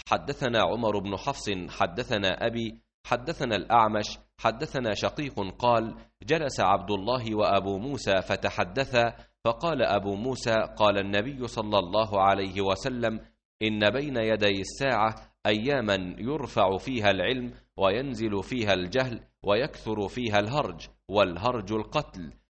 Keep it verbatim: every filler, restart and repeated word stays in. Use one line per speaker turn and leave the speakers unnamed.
حدثنا عمر بن حفص حدثنا أبي حدثنا الأعمش حدثنا شقيق قال جلس عبد الله وأبو موسى فتحدثا فقال أبو موسى قال النبي صلى الله عليه وسلم إن بين يدي الساعة أياما يرفع فيها العلم وينزل فيها الجهل ويكثر فيها الهرج، والهرج القتل،